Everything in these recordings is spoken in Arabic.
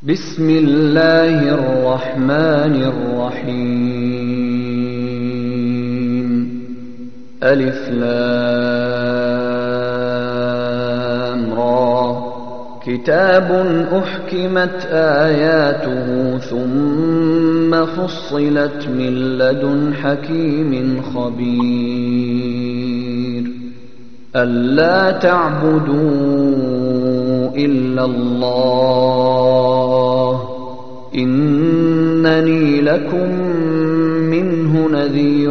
بسم الله الرحمن الرحيم ألف لام را كتاب أحكمت آياته ثم فصلت من لدن حكيم خبير ألا تعبدوا إلا الله إنني لكم منه نذير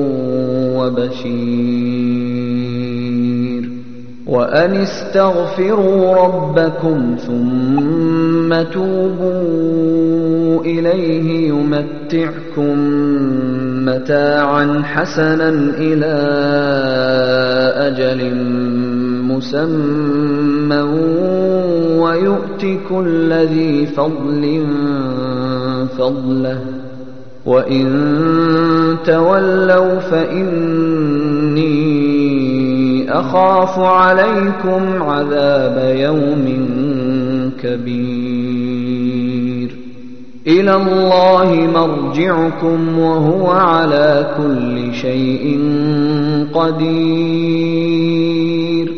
وبشير وأن استغفروا ربكم ثم توبوا إليه يمتعكم متاعا حسنا إلى أجل مسمى ويؤت كل ذي فضل فضله وإن تولوا فإني أخاف عليكم عذاب يوم كبير إلى الله مرجعكم وهو على كل شيء قدير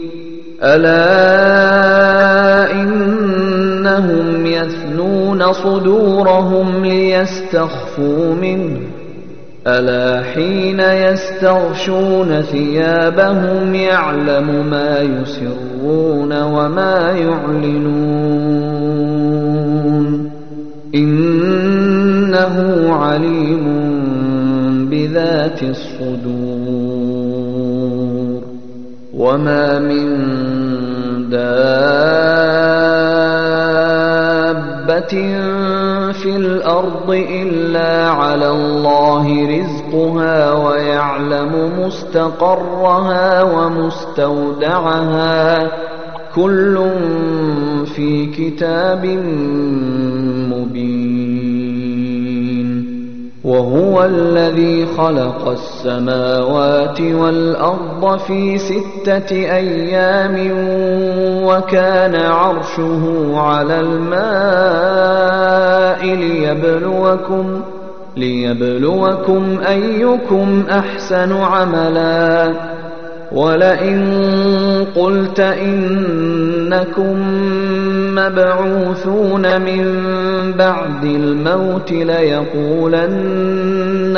ألا إنهم يثنون صدورهم ليستخفوا منه ألا حين يستغشون ثيابهم يعلم ما يسرون وما يعلنون إنه عليم بذات الصدور وما من دابة في الأرض إلا على الله رزقها ويعلم مستقرها ومستودعها كل في كتاب مبين وهو الذي خلق السماوات والأرض في 6 أيام وكان عرشه على الماء ليبلوكم أيكم أحسن عملا ولئن قلت إنكم مبعوثون من بعد الموت ليقولن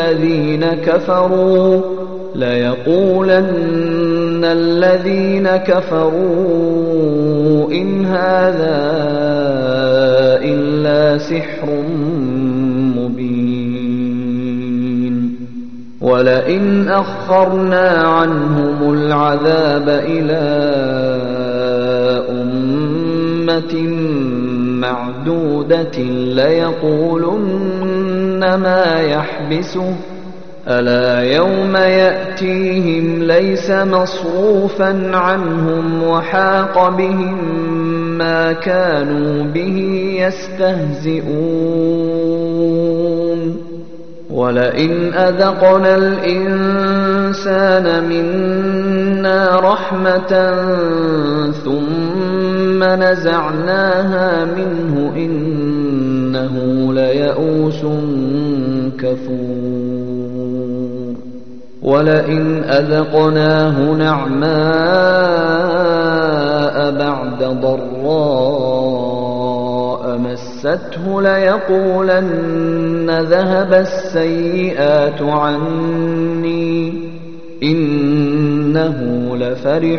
الذين كفروا إن هذا إلا سحر مبين ولئن أخرنا عنهم العذاب إلى أمة معدودة ليقولن ما يحبسه ألا يوم يأتيهم ليس مصروفا عنهم وحاق بهم ما كانوا به يستهزئون ولئن أذقنا الإنسان منا رحمة ثم نزعناها منه إنه ليئوس كفور ولئن أذقناه نعماء بعد ضراء مسته ليقولن ذهب السيئات عني إنه لفرح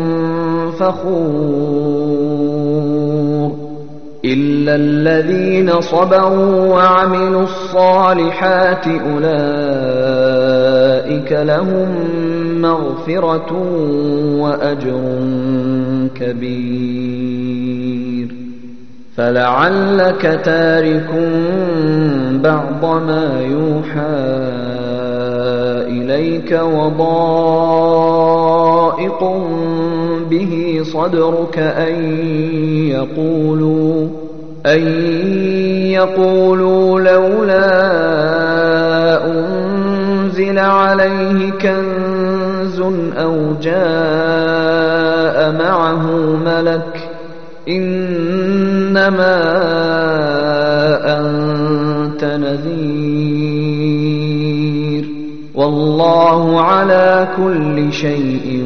فخور إلا الذين صبروا وعملوا الصالحات أولئك لهم مغفرة وأجر كبير فلعلك تارك بعض ما يوحى إليك وضائق به صدرك أن يقولوا لولا أنزل عليه كنز أو جاء معه ملك إن إنما أنت نذير والله على كل شيء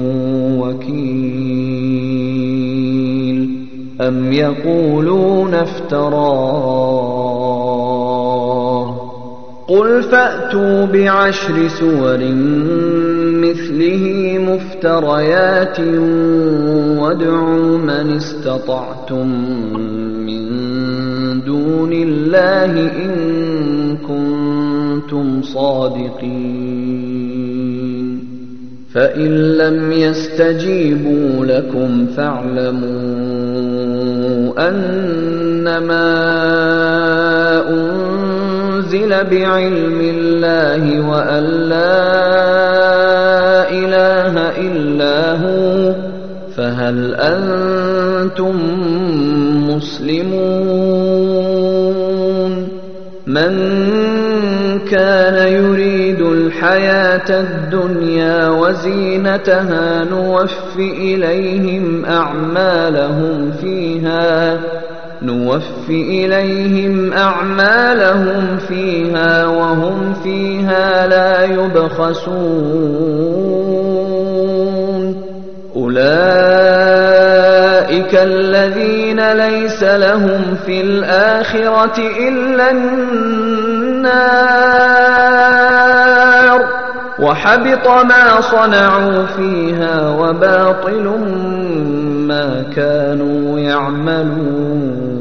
وكيل أم يقولون افتراه قل فأتوا ب10 سور مثله مفتريات وادعوا من استطعتم من دون الله إن كنتم صادقين فإن لم يستجيبوا لكم فاعلموا أنما أنزل بعلم الله وأن لا إله إلا هو فهل أنتم مسلمون من كان يريد الحياة الدنيا وزينتها نوفِ إليهم أعمالهم فيها وهم فيها لا يبخسون أولئك الذين ليس لهم في الآخرة إلا النار وحبط ما صنعوا فيها وباطل ما كانوا يعملون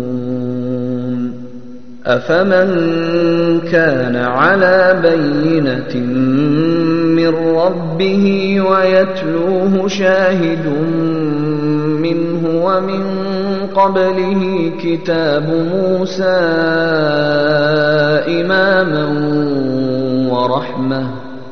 أفمن كان على بينة من ربه ويتلوه شاهد منه ومن قبله كتاب موسى إماما ورحمة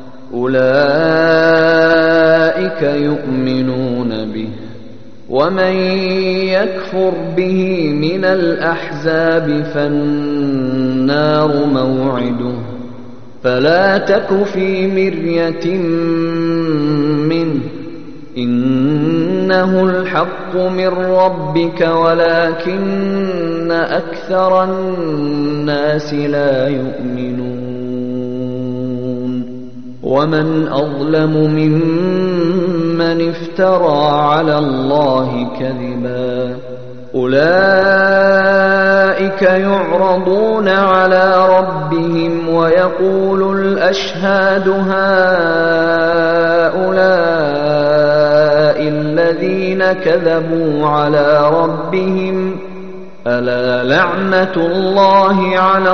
أولئك يؤمنون به ومن يكفر به من الأحزاب فالنار موعده فلا تك في مرية منه إنه الحق من ربك ولكن أكثر الناس لا يؤمنون ومن أظلم ممن افترى على الله كذبا أولئك يعرضون على ربهم ويقول الأشهاد هؤلاء الذين كذبوا على ربهم ألا لعنة الله على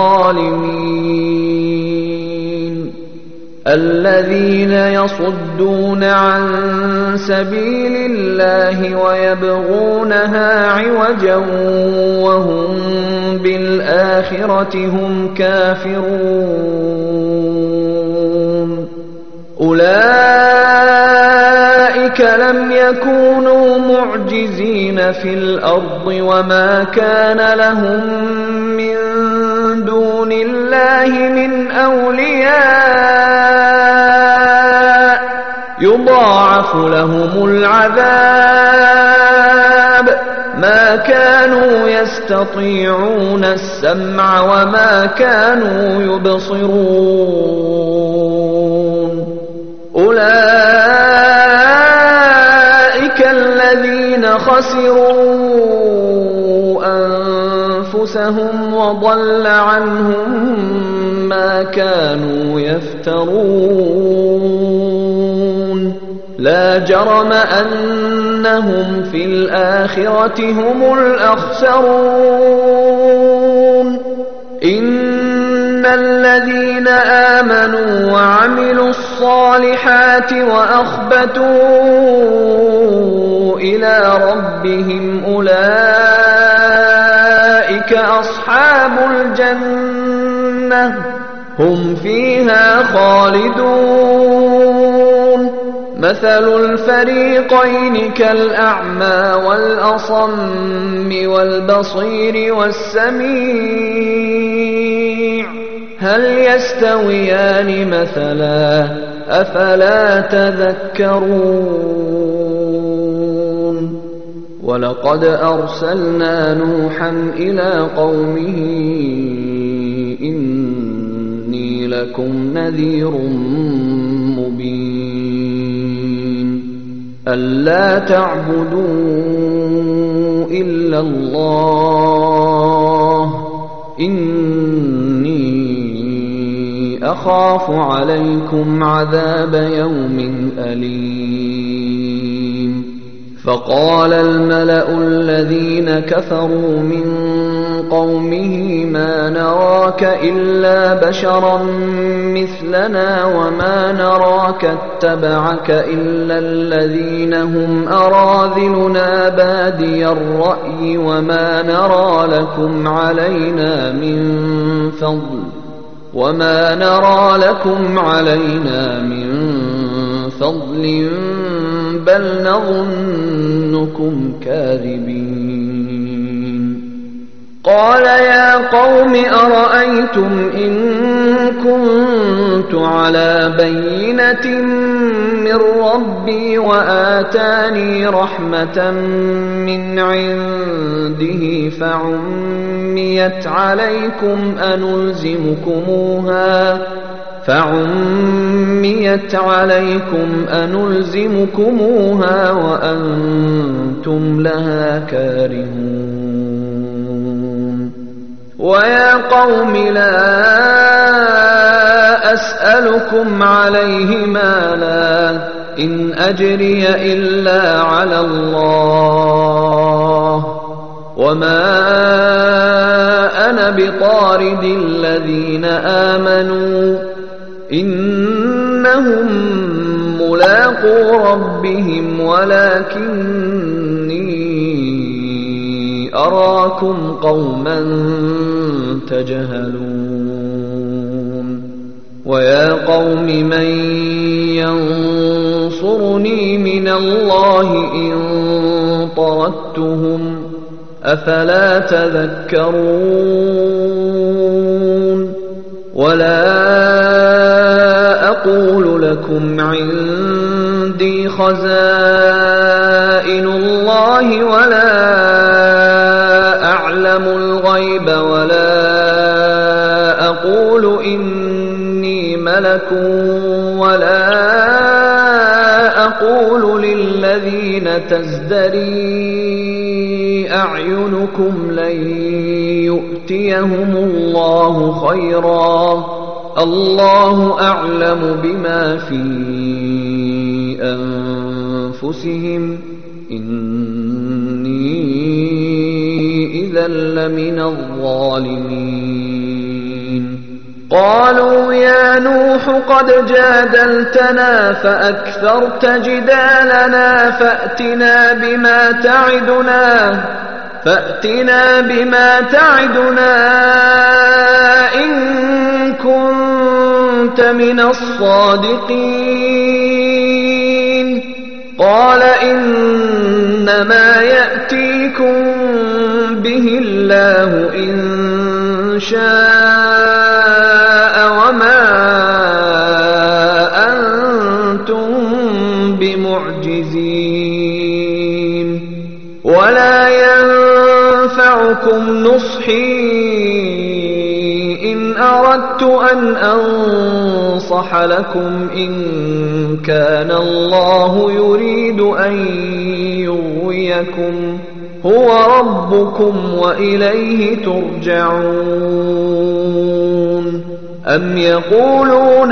الظالمين الذين يصدون عن سبيل الله ويبغونها عوجا وهم بالآخرة هم كافرون أولئك لم يكونوا معجزين في الأرض وما كان لهم من دون الله من أولياء يضاعف لهم العذاب ما كانوا يستطيعون السمع وما كانوا يبصرون أولئك الذين خسروا أنفسهم وضل عنهم ما كانوا يفترون لا جرم أنهم في الآخرة هم الأخسرون إن الذين آمنوا وعملوا الصالحات وأخبتوا إلى ربهم أولئك أصحاب الجنة هم فيها خالدون مثل الفريقين كالأعمى والأصم والبصير والسميع هل يستويان مثلا أفلا تذكرون ولقد أرسلنا نوحا إلى قومه إني لكم نذير مبين ألا تعبدوا إلا الله إني أخاف عليكم عذاب يوم أليم فقال الملأ الذين كفروا من قومه ما نراك إلا بشرا مثلنا وما نراك اتبعك إلا الذين هم أراذلنا بادي الرأي وما نرى لكم علينا من فضل بل نظنكم كاذبين قال يا قوم أرأيتم إن كنت على بينة من ربي وآتاني رحمة من عنده فعميت عليكم أنلزمكموها وأنتم لها كارهون ويا قوم لا أسألكم عليه مالا إن أجري إلا على الله وما أنا بطارد الذين آمنوا إنهم ملاقو ربهم ولكني أراكم قوما تجهلون ويا قوم من ينصرني من الله إن طردتهم أفلا تذكرون ولا أقول لكم عندي خزائن الله ولا أعلم الغيب ولا أقول إني ملك ولا أقول للذين تزدري أعينكم لن يؤتيهم الله خيرا الله أعلم بما في أنفسهم إني إذا لمن الظالمين قالوا يا نوح قد جادلتنا فأكثرت جدالنا فأتنا بما تعدنا إن كنت من الصادقين قال إنما يأتيكم به الله إن شاء وما أنتم بمعجزين ولا ينفعكم نصحي إن أردت أن أنصح لكم إن كان الله يريد أن يغويكم هو ربكم وإليه ترجعون أم يقولون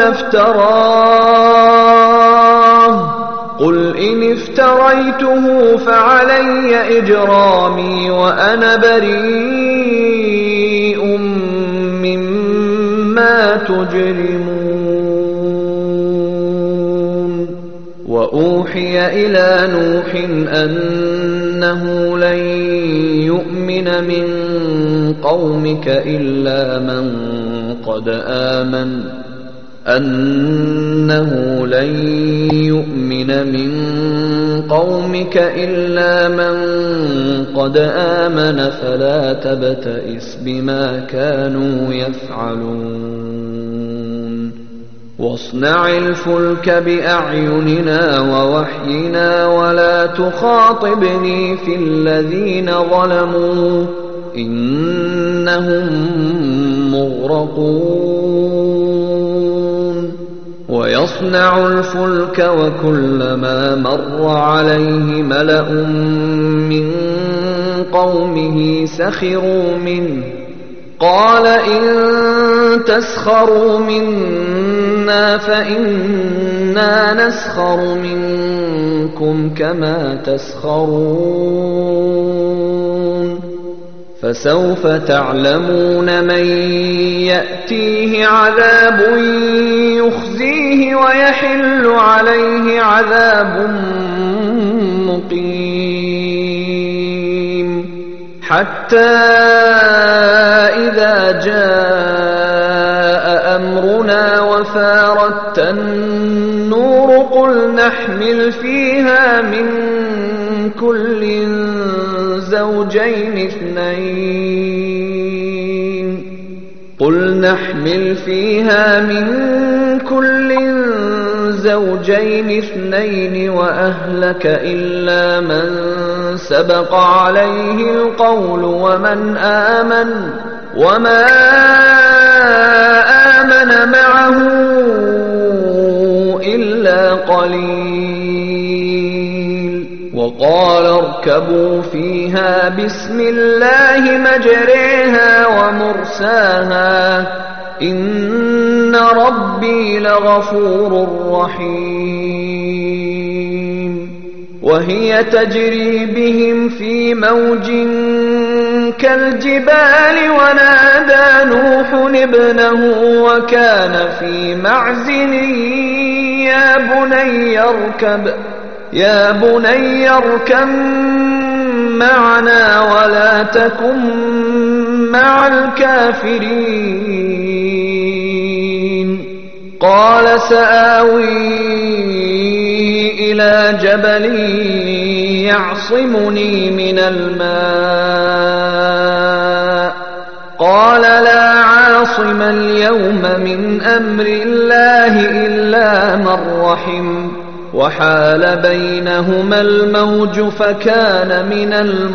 افتراه قل إن افتريته فعلي إجرامي وأنا بريء مما تجرمون وأوحي إلى نوح أنه لن يؤمن من قومك إلا من قد آمن فلا تبتئس بما كانوا يفعلون واصنع الفلك بأعيننا ووحينا ولا تخاطبني في الذين ظلموا إنهم مغرقون ويصنع الفلك وكلما مر عليه ملأ من قومه سخروا منه قال إن تسخروا منا فإنا نسخر منكم كما تسخرون فسوف تعلمون من يأتيه عذاب يخزيه ويحل عليه عذاب مقيم حتى إذا جاء أمرنا وفارت النور قل نحمل فيها من كل زوجين اثنين وأهلك إلا من سبق عليه القول وما آمن معه إلا قليل وقال اركبوا فيها بسم الله مجريها ومرساها إن ربي لغفور رحيم وهي تجري بهم في موج كالجبال ونادى نوح ابنه وكان في معزل يا بني اركب معنا ولا تكن مع الكافرين قال سآوي إلى جبل يعصمني من الماء قال لا عاصم اليوم من أمر الله إلا من رحم وحال بينهما الموج فكان من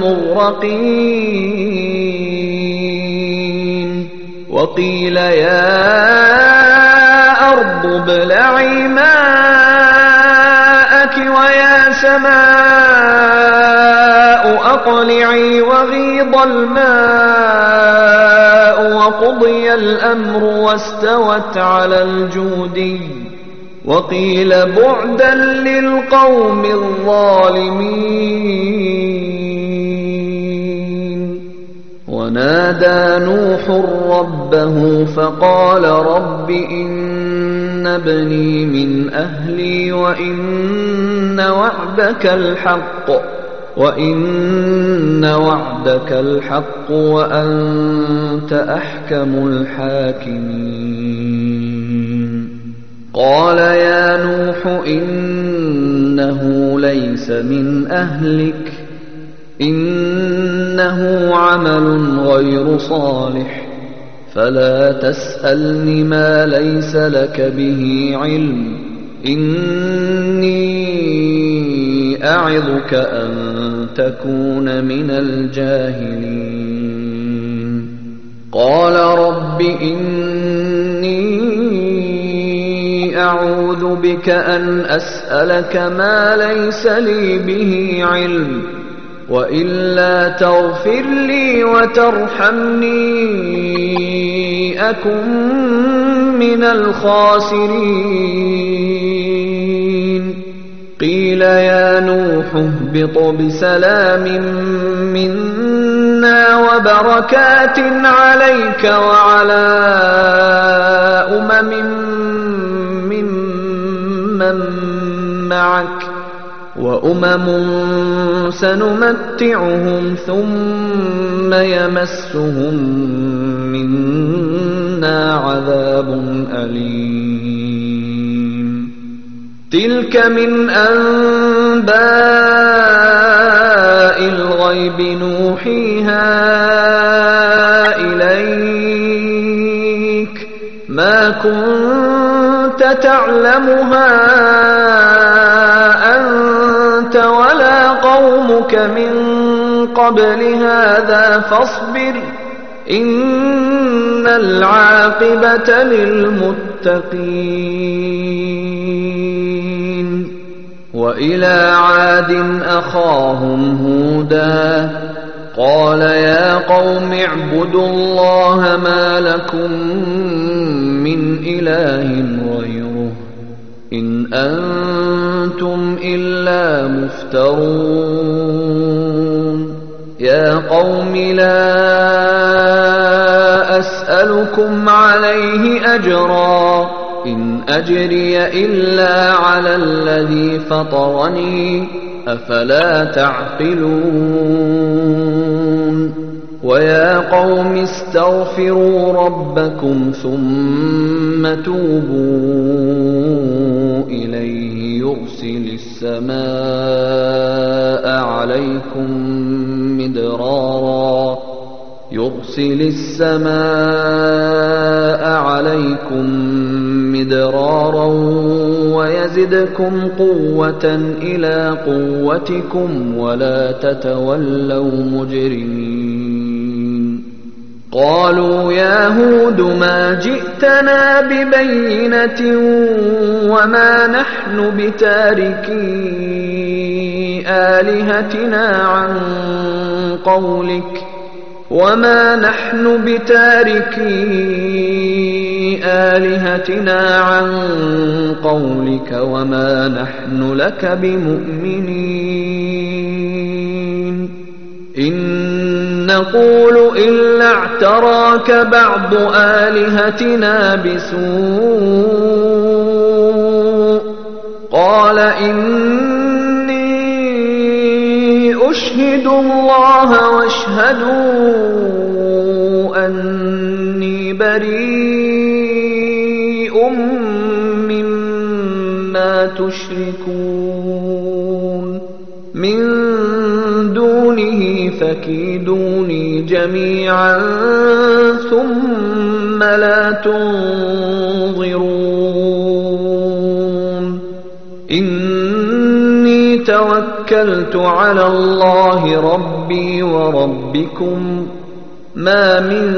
المغرقين وقيل يا أرض ابلعي ماءك ويا سماء أقلعي وغيض الماء وقضي الأمر واستوت على الجودي وقيل بعدا للقوم الظالمين ونادى نوح ربه فقال رب إن ابني من أهلي وإن وعدك الحق وأنت أحكم الحاكمين قال يا نوح إنه ليس من أهلك إنه عمل غير صالح فلا تسألني ما ليس لك به علم إني أعظك أن تكون من الجاهلين قال رب إني أعوذ بك أن أسألك ما ليس لي به علم وإلا تغفر لي وترحمني أكن من الخاسرين قيل يا نوح اهبط بسلام منا وبركات عليك وعلى معك وأمم سنمتعهم ثم يمسهم منا عذاب أليم تلك من أنباء الغيب نوحيها إليك ما كنت كنت تعلمها أنت ولا قومك من قبل هذا فاصبر إن العاقبة للمتقين وإلى عاد أخاهم هودا قال يا قوم اعبدوا الله ما لكم من إله غيره إن أنتم إلا مفترون يا قوم لا أسألكم عليه أجرا إن أجري إلا على الذي فطرني أفلا تعقلون ويا قوم استغفروا ربكم ثم توبوا إليه يرسل السماء عليكم مدرارا ويزدكم قوة إلى قوتكم ولا تتولوا مجرمين قالوا يا هود ما جئتنا ببينة وما نحن بتاركي آلهتنا عن قولك وما نحن لك بمؤمنين إن نقول إلا اعتراك بعض آلهتنا بسوء قال إني أشهد الله واشهدوا أني بريء مما تشركون من دونه فكيدوني جميعا ثم لا تنظرون إني توكلت على الله ربي وربكم ما من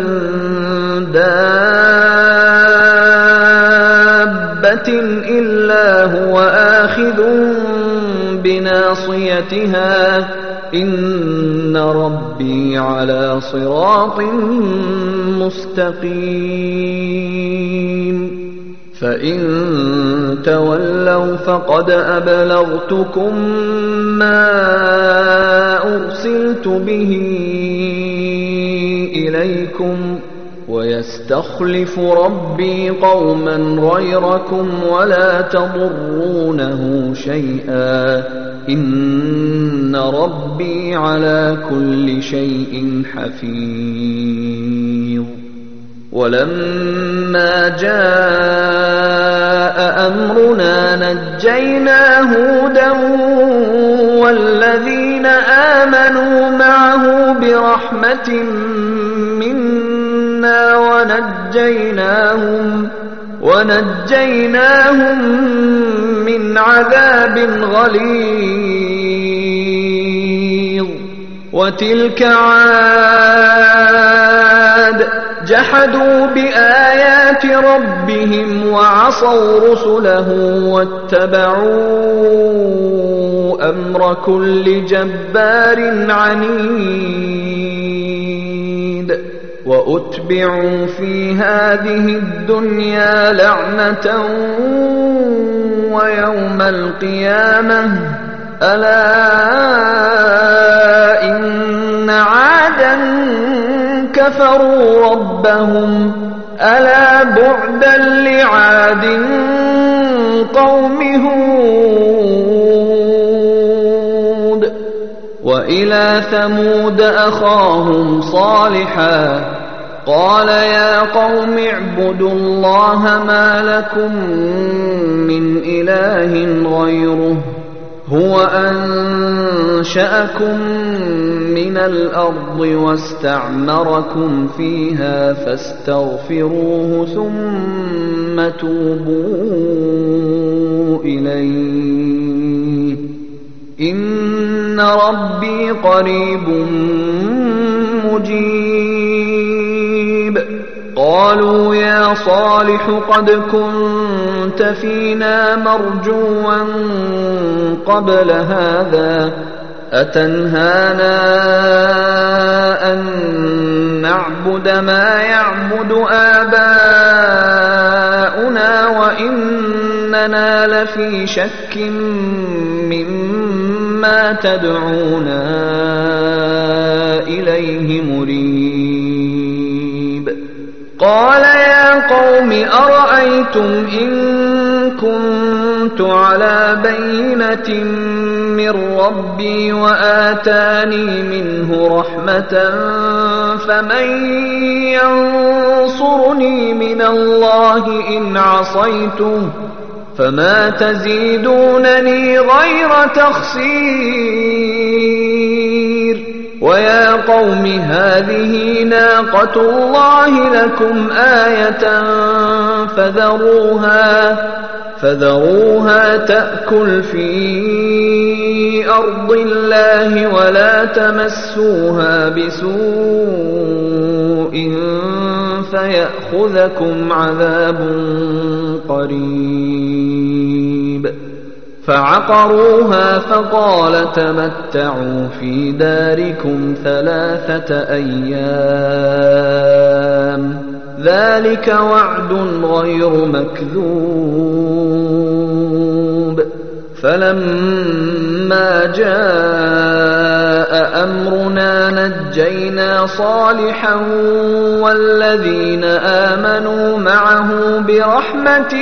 دابة إلا هو آخذ بناصيتها إن ربي على صراط مستقيم فإن تولوا فقد أبلغتكم ما أرسلت به إليكم ويستخلف ربي قوما غيركم ولا تضرونه شيئا إن ربي على كل شيء حفيظ ولما جاء أمرنا نجينا هودا والذين آمنوا معه برحمة منا ونجيناهم من عذاب غليظ وتلك عاد جحدوا بآيات ربهم وعصوا رسله واتبعوا أمر كل جبار عنيد وأتبعوا في هذه الدنيا لعنة ويوم القيامة ألا إن عادا كفروا ربهم ألا بعدا لعاد قوم هود وإلى ثمود أخاهم صالحا قال يا قوم اعبدوا الله ما لكم من إله غيره هو أنشأكم من الأرض واستعمركم فيها فاستغفروه ثم توبوا إليه إن ربي قريب مجيب قالوا يا صالح قد كنت فينا مرجوا قبل هذا أتنهانا أن نعبد ما يعبد آباؤنا وإننا لفي شك مما تدعونا إليه مريب قال يا قوم أرأيتم إن كنت على بينة من ربي وآتاني منه رحمة فمن ينصرني من الله إن عصيته فما تزيدونني غير تخسير ويا قوم هذه ناقة الله لكم آية فذروها تأكل في أرض الله ولا تمسوها بسوء فيأخذكم عذاب قريب فعقروها فقال تمتعوا في داركم 3 أيام ذلك وعد غير مكذوب فلما جاء أمرنا نجينا صالحا والذين آمنوا معه برحمة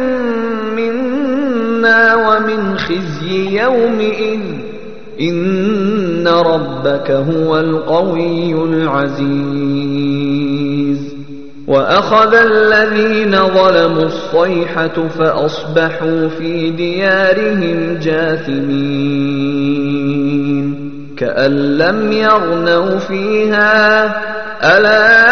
منا ومن خزي يومئذ إن ربك هو القوي العزيز وأخذ الذين ظلموا الصيحة فأصبحوا في ديارهم جاثمين كأن لم يغنوا فيها ألا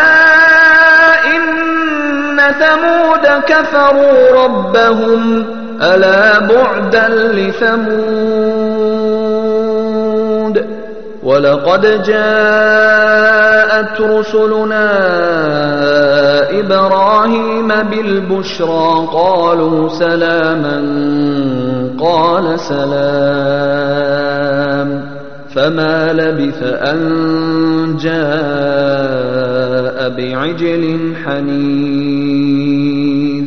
إن ثمود كفروا ربهم ألا بعدا لثمود ولقد جاءت رسلنا إبراهيم بالبشرى قالوا سلاما قال سلام فما لبث أن جاء بعجل حنيذ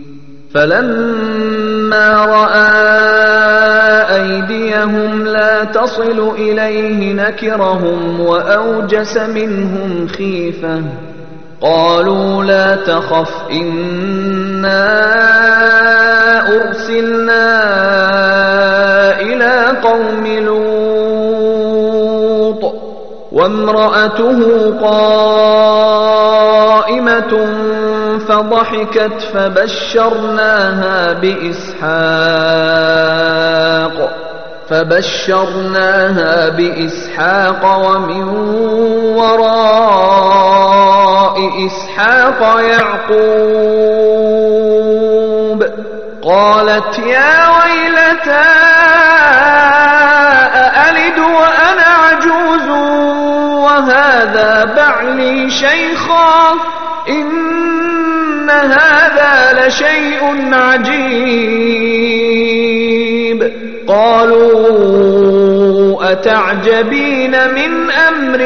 فلما رأى أيديهم لا تصل إليه نكرهم وأوجس منهم خيفة قالوا لا تخف إنا أرسلنا إلى قوم لوط وامرأته قائمة فضحكت فبشرناها بإسحاق ومن وراء إسحاق يعقوب قالت يا ويلتى أألد وأنا عجوز وهذا بعلي شيخا إن هذا لشيء عجيب قالوا أتعجبين من أمر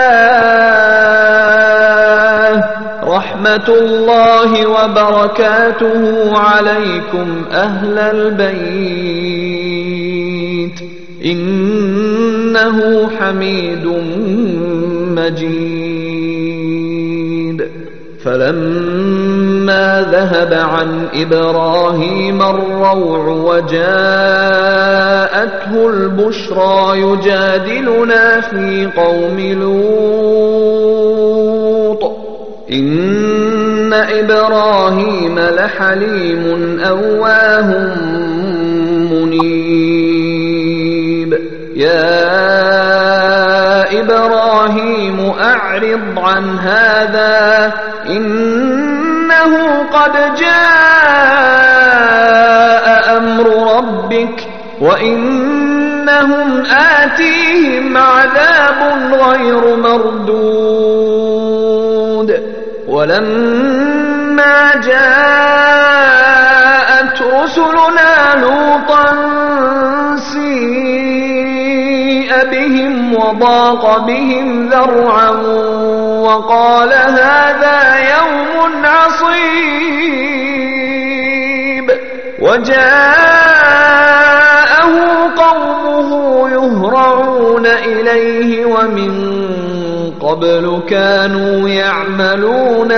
الله رحمة الله وبركاته عليكم أهل البيت إنه حميد مجيد فلما ذهب عن إبراهيم الروع وجاءته البشرى يجادلنا في قوم لوط إن إبراهيم لحليم أواه منيب إبراهيم أعرض عن هذا إنه قد جاء أمر ربك وإنهم آتيهم عذاب غير مردود ولما جاءت رسلنا لوطا سيء بهم وضاق بهم ذرعا وقال هذا يوم عصيب وجاءه قومه يهرعون إليه ومن قبل كانوا يعملون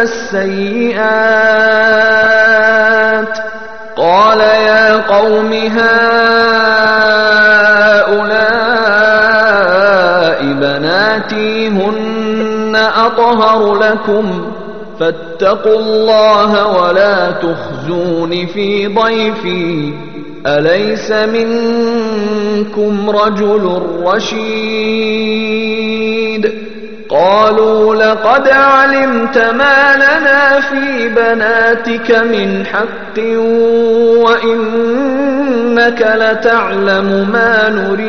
السيئات قال يا قوم هؤلاء بناتي هن أطهر لكم فاتقوا الله ولا تخزون في ضيفي أليس منكم رجل رشيد قالوا لقد علمت ما لنا في بناتك من حق وإنك لتعلم ما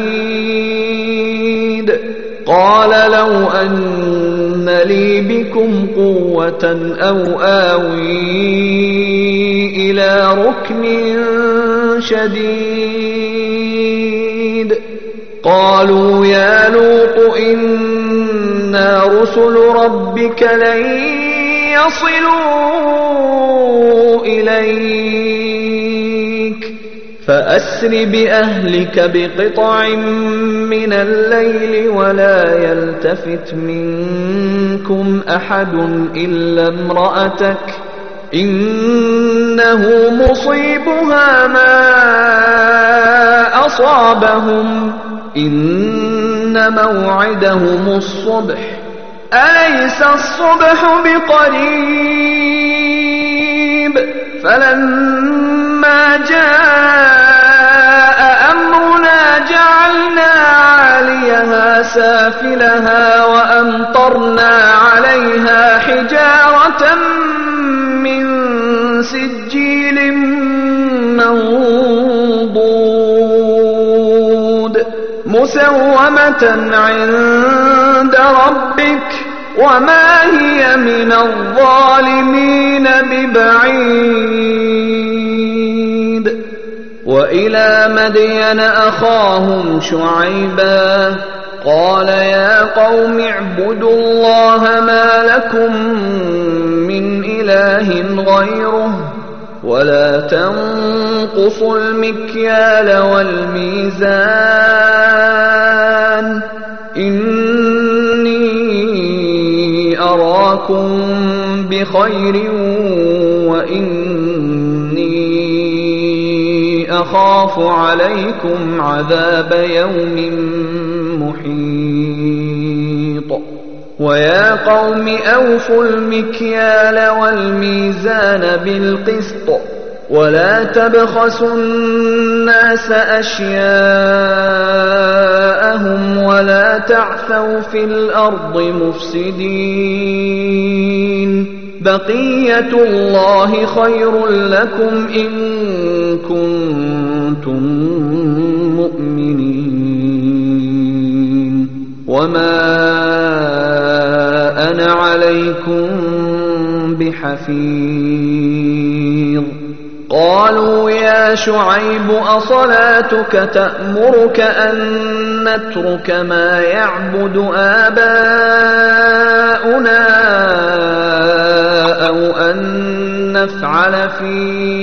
نريد قال لو أن لي بكم قوة أو آوي إلى ركن شديد قالوا يا لوط إنا رسل ربك لن يصلوا إليك فأسر بأهلك بقطع من الليل ولا يلتفت منكم أحد إلا امرأتك إنه مصيبها ما أصابهم إن موعدهم الصبح أليس الصبح بقريب فلما جاء أمرنا جعلنا عاليها سافلها وأمطرنا عليها حجارة من سجيل منضود مسومة عند ربك وما هي من الظالمين ببعيد وإلى مدين أخاهم شعيبا قال يا قوم اعبدوا الله ما لكم من إله غيره ولا تنقصوا المكيال والميزان إني أراكم بخير وإني أخاف عليكم عذاب يوم محيط ويا قوم أوفوا المكيال والميزان بالقسط ولا تبخسوا الناس أشياءهم ولا تعثوا في الأرض مفسدين بقية الله خير لكم إن كنتم مؤمنين وما أنا عليكم بحفيظ قالوا يا شعيب أصلاتك تأمرك أن نترك ما يعبد آباؤنا أو أن نفعل في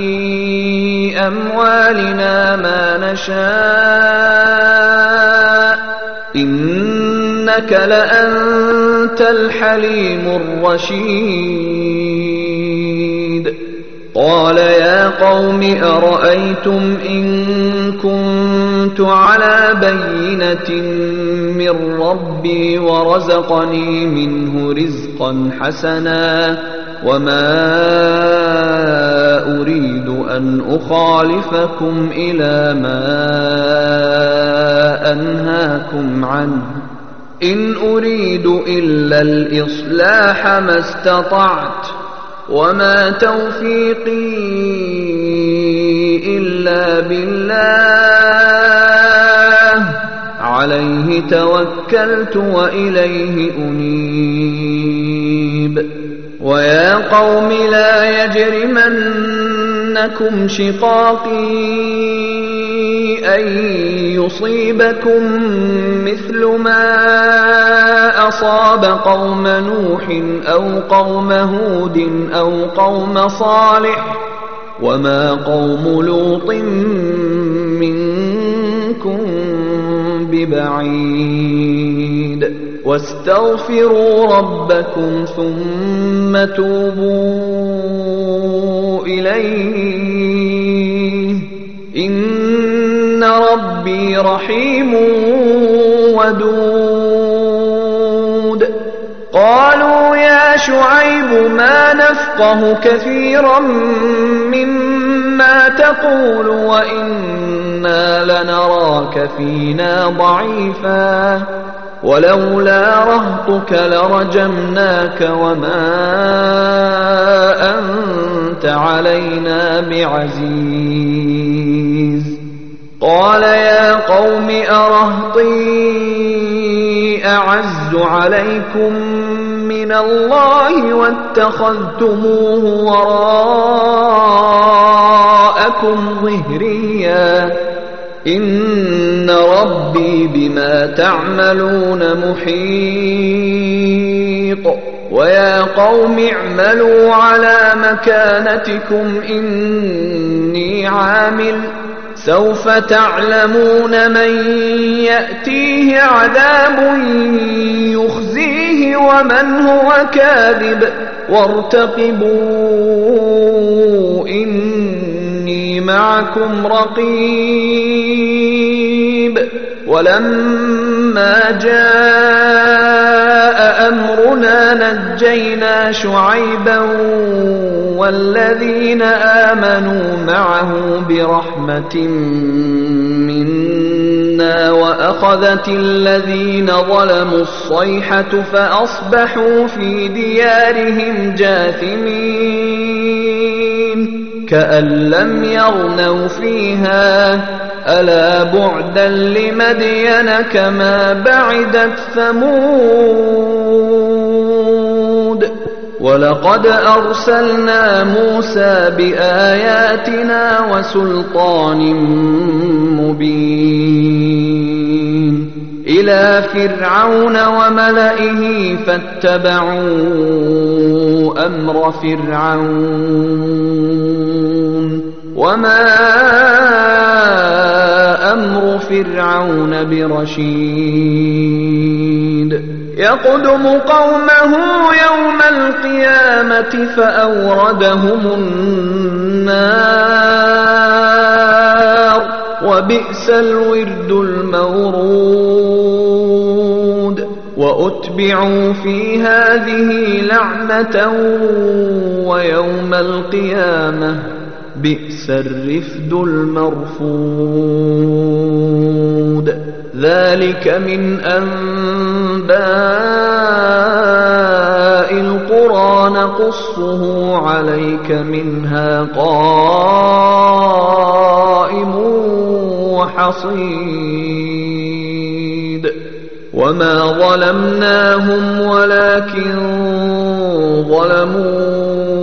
أموالنا ما نشاء إنك لأنت الحليم الرشيد قال يا قوم أرأيتم إن كنت على بينة من ربي ورزقني منه رزقا حسنا وما أريد أن أخالفكم إلى ما أنهاكم عنه إن أريد إلا الإصلاح ما استطعت وما توفيقي إلا بالله عليه توكلت وإليه أنيب ويا قوم لا يجرمنكم شقاقي أن يصيبكم مثل ما أصاب قوم نوح أو قوم هود أو قوم صالح وما قوم لوط منكم ببعيد واستغفروا ربكم ثم توبوا إليه إن ربي رحيم ودود قالوا يا شعيب ما نفقه كثيرا مما تقول وإنا لنراك فينا ضعيفا ولولا رهطك لرجمناك وما أنت علينا بعزيز قال يا قوم أرهطي أعز عليكم من الله واتخذتموه وراءكم ظهريا إن ربي بما تعملون محيط ويا قوم اعملوا على مكانتكم إني عامل سوف تعلمون من يأتيه عذاب يخزيه ومن هو كاذب وارتقبوا إني معكم رقيب ولما جاء أمرنا نجينا شعيبا والذين آمنوا معه برحمة منا وأخذت الذين ظلموا الصيحة فأصبحوا في ديارهم جاثمين كأن لم يغنوا فيها ألا بعدا لمدين كما بعدت ثمود ولقد أرسلنا موسى بآياتنا وسلطان مبين إلى فرعون وملئه فاتبعوا أمر فرعون وما أمر فرعون برشيد يقدم قومه يوم القيامة فأوردهم النار وبئس الورد المورود وأتبعوا في هذه لعنة ويوم القيامة بئس الرفد المرفود ذلك من أنباء القرى نقصه عليك منها قائم وحصيد وما ظلمناهم ولكن ظلموا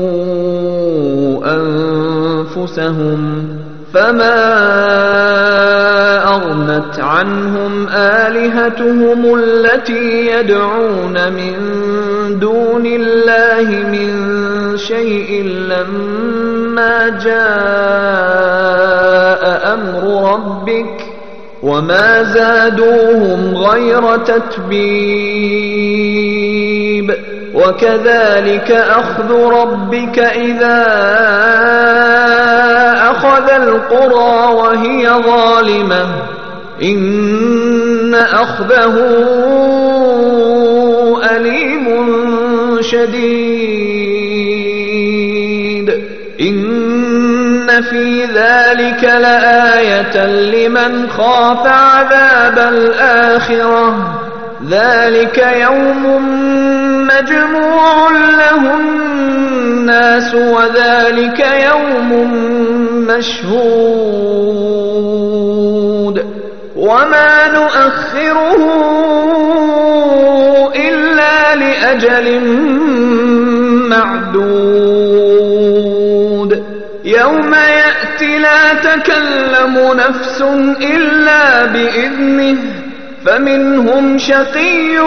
أنفسهم فما أغنت عنهم آلهتهم التي يدعون من دون الله من شيء لما جاء أمر ربك وما زادوهم غير تتبيب وكذلك أخذ ربك إذا أخذ القرى وهي ظالمة إن أخذه أليم شديد إن في ذلك لآية لمن خاف عذاب الآخرة ذلك يوم مجموع له الناس وذلك يوم مشهود وما نؤخره إلا لأجل معدود يوم يأتي لا تكلم نفس إلا بإذنه فمنهم شقي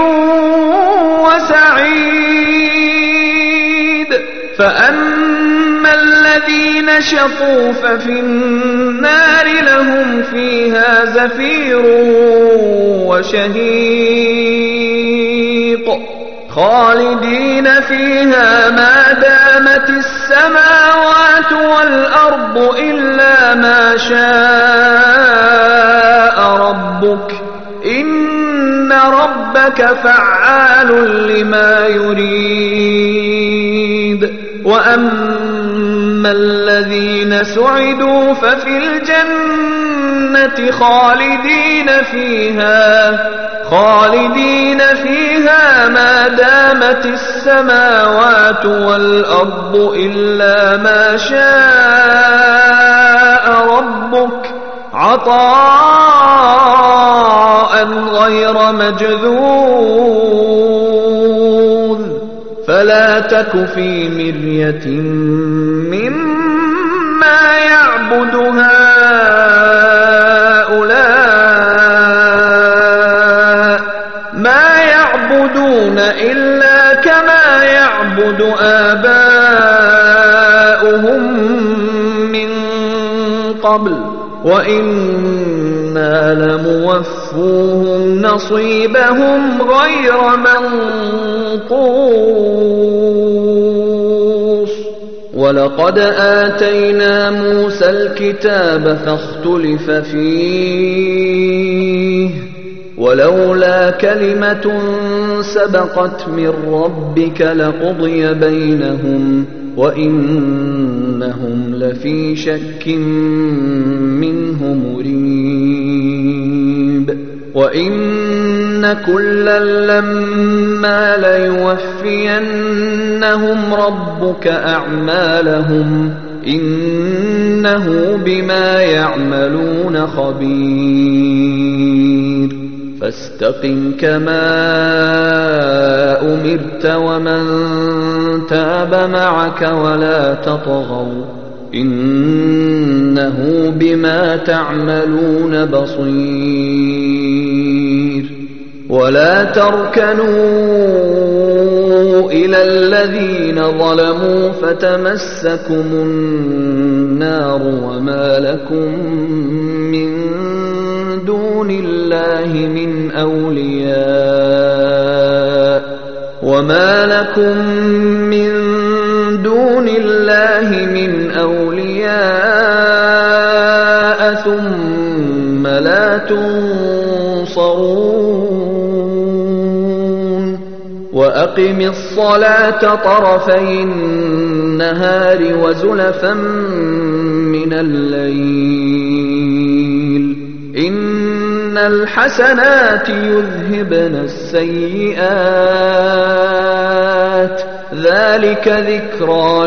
وسعيد فأما الذين شقوا ففي النار لهم فيها زفير وشهيق خالدين فيها ما دامت السماوات والأرض إلا ما شاء ربك إن ربك فعال لما يريد وأما الذين سعدوا ففي الجنة خالدين فيها ما دامت السماوات والأرض إلا ما شاء ربك عطاء غير مجذوذ فلا تك في مرية مما يعبد هؤلاء ما يعبدون إلا كما يعبد آباؤهم من قبل وإنا لموفوهم نصيبهم غير منقوص ولقد آتينا موسى الكتاب فاختلف فيه ولولا كلمة سبقت من ربك لقضي بينهم وإنهم لفي شك منه مريب وإن كلا لما ليوفينهم ربك أعمالهم إنه بما يعملون خبير فاستقم كما أمرت ومن تاب معك ولا تطغوا إنه بما تعملون بصير ولا تركنوا إلى الذين ظلموا فتمسكم النار وما لكم من دون الله من أولياء ثم لا تنصرون وأقم الصلاة طرفي النهار وزلفا من الليل إن الحسنات يذهبن السيئات ذلك ذكرى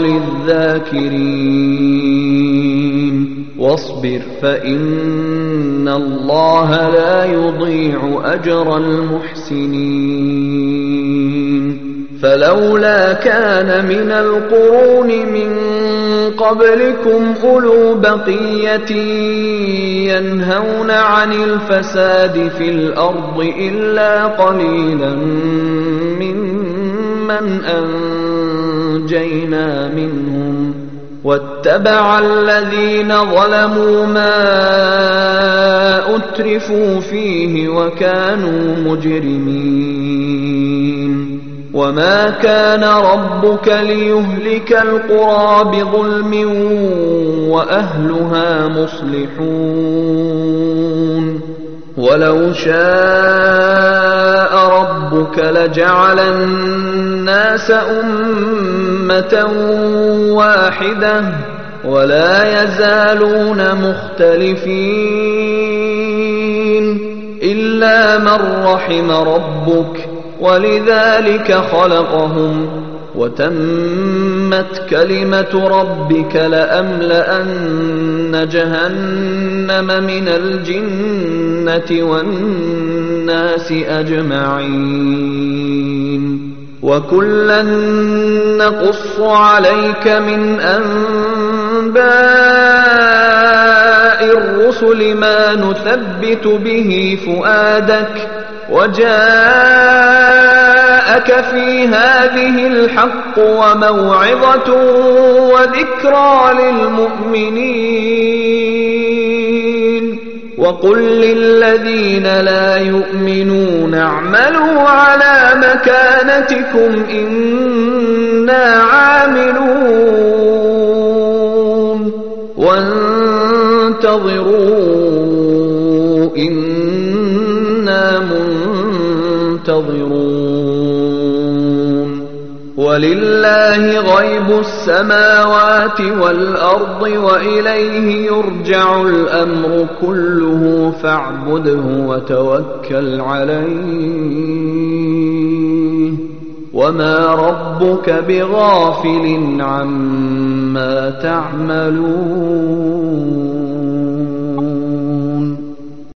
للذاكرين واصبر فإن الله لا يضيع أجر المحسنين فلولا كان من القرون من قبلكم أولو بقية ينهون عن الفساد في الأرض إلا قليلا ممن أنجينا منهم واتبع الذين ظلموا ما أترفوا فيه وكانوا مجرمين وما كان ربك ليهلك القرى بظلم وأهلها مصلحون ولو شاء ربك لجعل الناس أمة واحدة ولا يزالون مختلفين إلا إلا من رحم ربك ولذلك خلقهم وتمت كلمة ربك لأملأن جهنم من الجنة والناس أجمعين وكلا نقص عليك من أنباء الرسل ما نثبت به فؤادك وجاءك في هذه الحق وموعظة وذكرى للمؤمنين وقل للذين لا يؤمنون اعملوا على مكانتكم إنا عاملون وانتظروا إنا منتظرون ولله غيب السماوات والأرض وإليه يرجع الأمر كله فاعبده وتوكل عليه وما ربك بغافل عما تعملون